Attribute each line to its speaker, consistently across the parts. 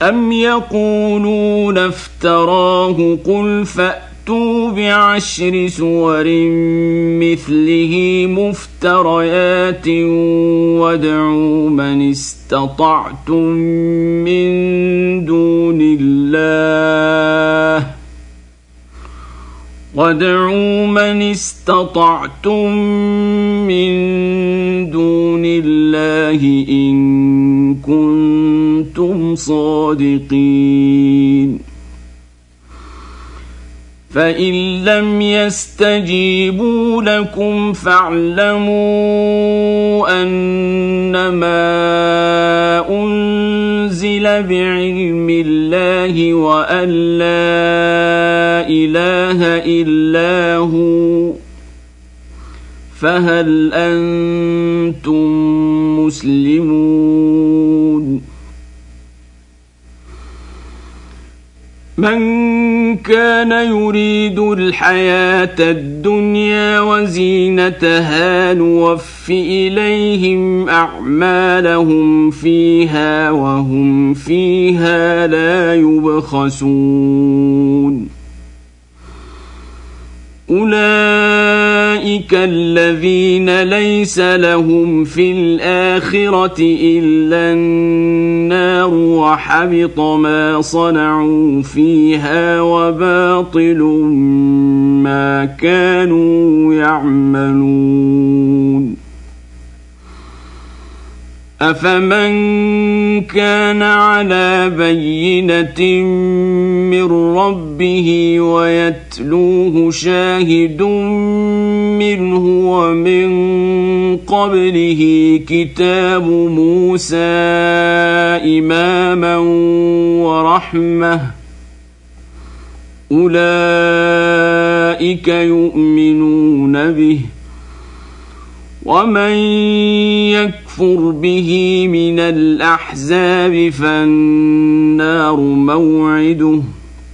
Speaker 1: أم يقولون افتراه قل فأتوا ب10 سور مثله مفتريات وادعوا من استطعتم من دون الله إن كنتم صادقين فإن لم يستجيبوا لكم فاعلموا أنما أنزل بعلم الله وأن لا إله إلا هو فهل أنتم مسلمون من كان يريد الحياة الدنيا وزينتها نوف إليهم أعمالهم فيها وهم فيها لا يبخسون أولئك الذين ليس لهم في الآخرة إلا النار وحبط ما صنعوا فيها وباطل ما كانوا يعملون أفمن كان على بينة من ربه ويتلوه شاهد منه ومن قبله كتاب موسى إماما ورحمة أولئك يؤمنون به ومن يكفر به من الأحزاب فالنار موعده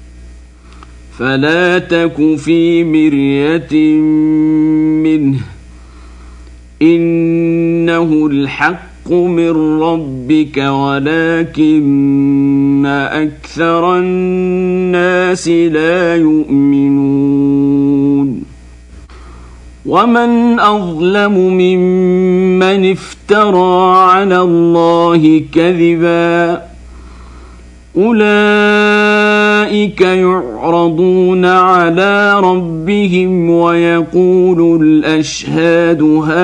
Speaker 1: فلا تك في مرية منه إنه الحق من ربك ولكن أكثر الناس لا يؤمنون ومن أظلم ممن افترى على الله كذبا أولئك يعرضون على ربهم ويقول الأشهاد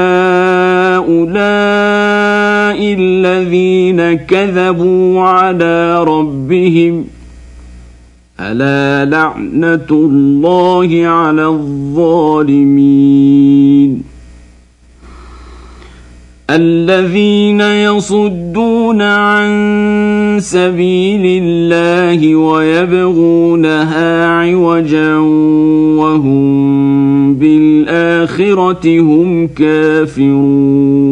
Speaker 1: هؤلاء الذين كذبوا على ربهم ألا لعنة الله على الظالمين الذين يصدون عن سبيل الله ويبغونها عوجا وهم بالآخرة هم كافرون